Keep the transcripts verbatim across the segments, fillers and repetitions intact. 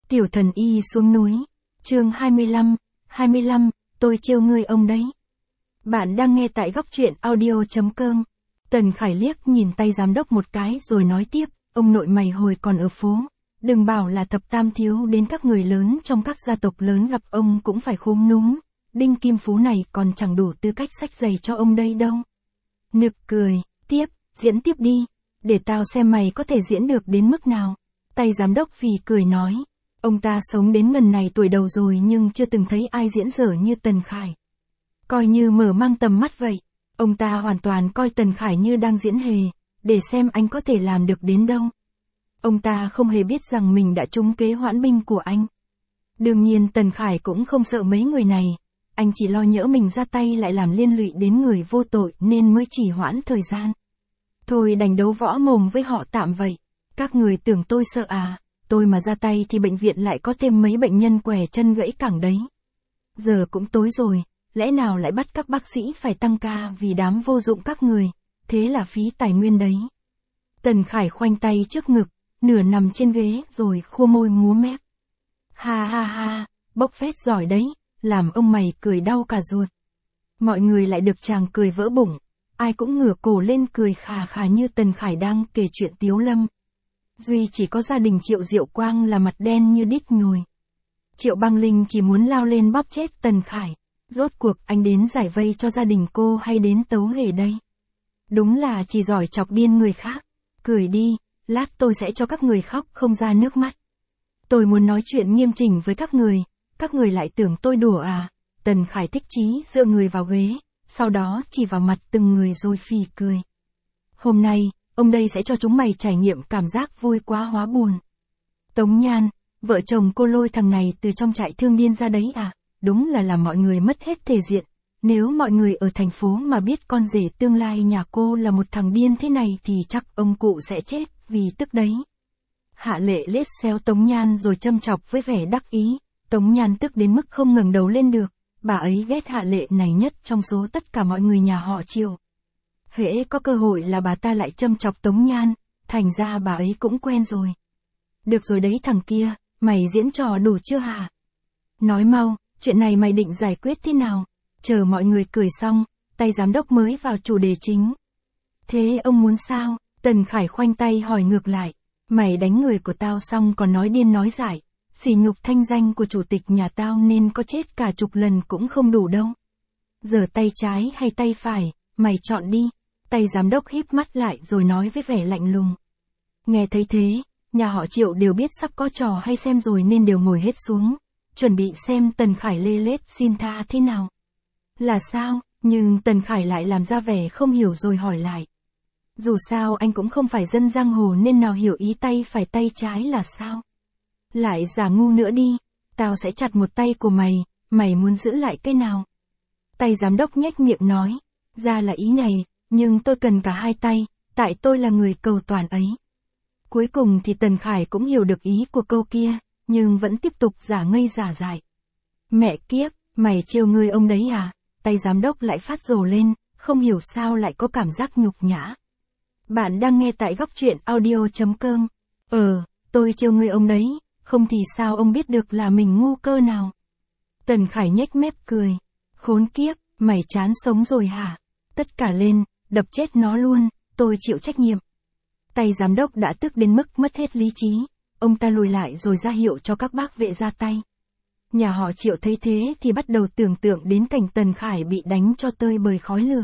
Tiểu thần y xuống núi. Chương hai mươi lăm, hai mươi lăm, tôi trêu ngươi ông đấy. Bạn đang nghe tại góc truyện audio chấm com. Tần Khải liếc nhìn tay giám đốc một cái rồi nói tiếp, ông nội mày hồi còn ở phố, đừng bảo là thập tam thiếu, đến các người lớn trong các gia tộc lớn gặp ông cũng phải khúm núm. Đinh Kim Phú này còn chẳng đủ tư cách xách giày cho ông đây đâu. Nực cười, tiếp, diễn tiếp đi, để tao xem mày có thể diễn được đến mức nào. Tay giám đốc phì cười nói, ông ta sống đến ngần này tuổi đầu rồi nhưng chưa từng thấy ai diễn dở như Tần Khải. Coi như mở mang tầm mắt vậy, ông ta hoàn toàn coi Tần Khải như đang diễn hề, để xem anh có thể làm được đến đâu. Ông ta không hề biết rằng mình đã trúng kế hoãn binh của anh. Đương nhiên Tần Khải cũng không sợ mấy người này, anh chỉ lo nhỡ mình ra tay lại làm liên lụy đến người vô tội nên mới chỉ hoãn thời gian. Thôi đành đấu võ mồm với họ tạm vậy. Các người tưởng tôi sợ à, tôi mà ra tay thì bệnh viện lại có thêm mấy bệnh nhân quẻ chân gãy cẳng đấy. Giờ cũng tối rồi, lẽ nào lại bắt các bác sĩ phải tăng ca vì đám vô dụng các người, thế là phí tài nguyên đấy. Tần Khải khoanh tay trước ngực, nửa nằm trên ghế rồi khua môi múa mép. Ha ha ha, bốc phét giỏi đấy, làm ông mày cười đau cả ruột. Mọi người lại được chàng cười vỡ bụng, ai cũng ngửa cổ lên cười khà khà như Tần Khải đang kể chuyện tiếu lâm. Duy chỉ có gia đình Triệu Diệu Quang là mặt đen như đít nhồi. Triệu Băng Linh chỉ muốn lao lên bóp chết Tần Khải. Rốt cuộc anh đến giải vây cho gia đình cô hay đến tấu hề đây? Đúng là chỉ giỏi chọc điên người khác. Cười đi, lát tôi sẽ cho các người khóc không ra nước mắt. Tôi muốn nói chuyện nghiêm chỉnh với các người, các người lại tưởng tôi đùa à? Tần Khải thích chí dựa người vào ghế, sau đó chỉ vào mặt từng người rồi phì cười. Hôm nay, ông đây sẽ cho chúng mày trải nghiệm cảm giác vui quá hóa buồn. Tống Nhan, vợ chồng cô lôi thằng này từ trong trại thương điên ra đấy à? Đúng là làm mọi người mất hết thể diện. Nếu mọi người ở thành phố mà biết con rể tương lai nhà cô là một thằng điên thế này thì chắc ông cụ sẽ chết vì tức đấy. Hạ Lệ liếc xéo Tống Nhan rồi châm chọc với vẻ đắc ý. Tống Nhan tức đến mức không ngẩng đầu lên được. Bà ấy ghét Hạ Lệ này nhất trong số tất cả mọi người nhà họ Triệu. Hễ có cơ hội là bà ta lại châm chọc Tống Nhan, thành ra bà ấy cũng quen rồi. Được rồi đấy thằng kia, mày diễn trò đủ chưa hả? Nói mau, chuyện này mày định giải quyết thế nào? Chờ mọi người cười xong, tay giám đốc mới vào chủ đề chính. Thế ông muốn sao? Tần Khải khoanh tay hỏi ngược lại. Mày đánh người của tao xong còn nói điên nói dại, sỉ nhục thanh danh của chủ tịch nhà tao nên có chết cả chục lần cũng không đủ đâu. Giờ tay trái hay tay phải, mày chọn đi. Tay giám đốc híp mắt lại rồi nói với vẻ lạnh lùng. Nghe thấy thế, nhà họ Triệu đều biết sắp có trò hay xem rồi nên đều ngồi hết xuống, chuẩn bị xem Tần Khải lê lết xin tha thế nào. Là sao? Nhưng Tần Khải lại làm ra vẻ không hiểu rồi hỏi lại. Dù sao anh cũng không phải dân giang hồ nên nào hiểu ý tay phải tay trái là sao? Lại giả ngu nữa đi, tao sẽ chặt một tay của mày, mày muốn giữ lại cái nào? Tay giám đốc nhếch miệng nói, ra là ý này, nhưng tôi cần cả hai tay, tại tôi là người cầu toàn ấy. Cuối cùng thì Tần Khải cũng hiểu được ý của câu kia, nhưng vẫn tiếp tục giả ngây giả dại. Mẹ kiếp, mày trêu ngươi ông đấy à? Tay giám đốc lại phát rồ lên, không hiểu sao lại có cảm giác nhục nhã. Bạn đang nghe tại góc truyện audio chấm com. Ờ, tôi trêu ngươi ông đấy, không thì sao ông biết được là mình ngu cơ nào? Tần Khải nhếch mép cười. Khốn kiếp, mày chán sống rồi hả? Tất cả lên, đập chết nó luôn, tôi chịu trách nhiệm. Tay giám đốc đã tức đến mức mất hết lý trí, ông ta lùi lại rồi ra hiệu cho các bác vệ ra tay. Nhà họ Triệu thấy thế thì bắt đầu tưởng tượng đến cảnh Tần Khải bị đánh cho tơi bời khói lửa.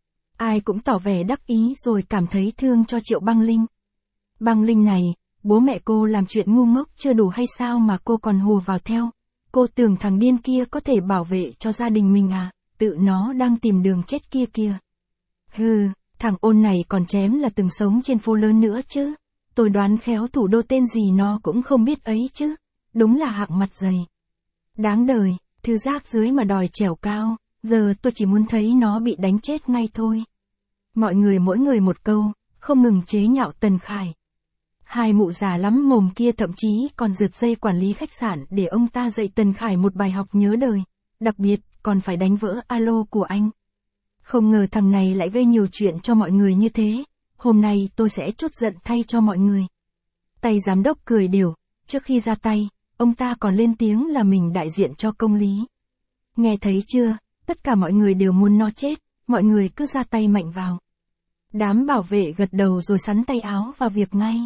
Ai cũng tỏ vẻ đắc ý rồi cảm thấy thương cho Triệu Băng Linh. Băng Linh này, bố mẹ cô làm chuyện ngu ngốc chưa đủ hay sao mà cô còn hùa vào theo? Cô tưởng thằng điên kia có thể bảo vệ cho gia đình mình à? Tự nó đang tìm đường chết kia kìa. Hừ, thằng ôn này còn chém là từng sống trên phố lớn nữa chứ. Tôi đoán khéo thủ đô tên gì nó cũng không biết ấy chứ. Đúng là hạng mặt dày. Đáng đời, thứ rác dưới mà đòi trèo cao, giờ tôi chỉ muốn thấy nó bị đánh chết ngay thôi. Mọi người mỗi người một câu, không ngừng chế nhạo Tần Khải. Hai mụ già lắm mồm kia thậm chí còn rượt dây quản lý khách sạn để ông ta dạy Tần Khải một bài học nhớ đời, đặc biệt còn phải đánh vỡ alo của anh. Không ngờ thằng này lại gây nhiều chuyện cho mọi người như thế, hôm nay tôi sẽ trút giận thay cho mọi người. Tay giám đốc cười đều, trước khi ra tay, ông ta còn lên tiếng là mình đại diện cho công lý. Nghe thấy chưa, tất cả mọi người đều muốn nó chết, mọi người cứ ra tay mạnh vào. Đám bảo vệ gật đầu rồi sắn tay áo vào việc ngay.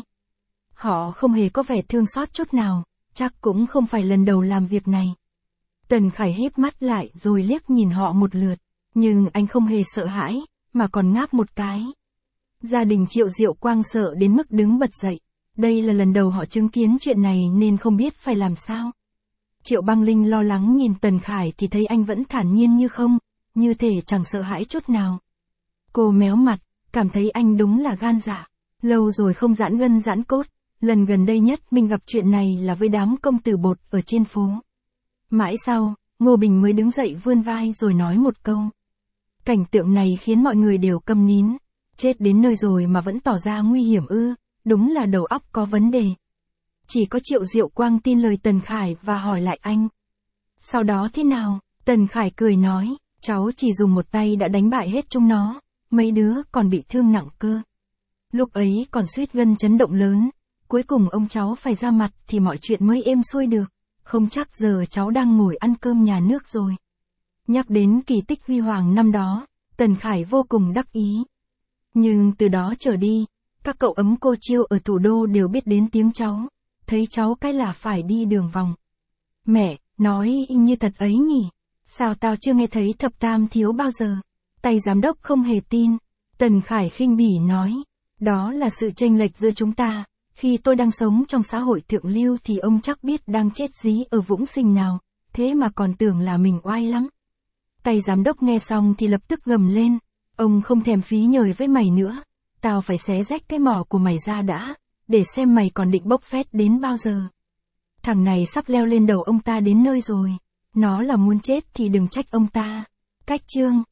Họ không hề có vẻ thương xót chút nào, chắc cũng không phải lần đầu làm việc này. Tần Khải híp mắt lại rồi liếc nhìn họ một lượt, nhưng anh không hề sợ hãi, mà còn ngáp một cái. Gia đình Triệu Diệu Quang sợ đến mức đứng bật dậy. Đây là lần đầu họ chứng kiến chuyện này nên không biết phải làm sao. Triệu Băng Linh lo lắng nhìn Tần Khải thì thấy anh vẫn thản nhiên như không, như thể chẳng sợ hãi chút nào. Cô méo mặt, cảm thấy anh đúng là gan dạ. Lâu rồi không giãn gân giãn cốt, lần gần đây nhất mình gặp chuyện này là với đám công tử bột ở trên phố. Mãi sau, Ngô Bình mới đứng dậy vươn vai rồi nói một câu. Cảnh tượng này khiến mọi người đều câm nín. Chết đến nơi rồi mà vẫn tỏ ra nguy hiểm ư, đúng là đầu óc có vấn đề. Chỉ có Triệu Diệu Quang tin lời Tần Khải và hỏi lại anh. Sau đó thế nào? Tần Khải cười nói, cháu chỉ dùng một tay đã đánh bại hết chúng nó, mấy đứa còn bị thương nặng cơ. Lúc ấy còn suýt gân chấn động lớn, cuối cùng ông cháu phải ra mặt thì mọi chuyện mới êm xuôi được, không chắc giờ cháu đang ngồi ăn cơm nhà nước rồi. Nhắc đến kỳ tích huy hoàng năm đó, Tần Khải vô cùng đắc ý. Nhưng từ đó trở đi, các cậu ấm cô Chiêu ở thủ đô đều biết đến tiếng cháu, thấy cháu cái là phải đi đường vòng. Mẹ, nói như thật ấy nhỉ, sao tao chưa nghe thấy thập tam thiếu bao giờ? Tay giám đốc không hề tin. Tần Khải khinh bỉ nói, đó là sự chênh lệch giữa chúng ta, khi tôi đang sống trong xã hội thượng lưu thì ông chắc biết đang chết dí ở vũng sinh nào, thế mà còn tưởng là mình oai lắm. Tay giám đốc nghe xong thì lập tức gầm lên, ông không thèm phí nhời với mày nữa, tao phải xé rách cái mỏ của mày ra đã, để xem mày còn định bốc phét đến bao giờ. Thằng này sắp leo lên đầu ông ta đến nơi rồi, nó là muốn chết thì đừng trách ông ta. Cách chương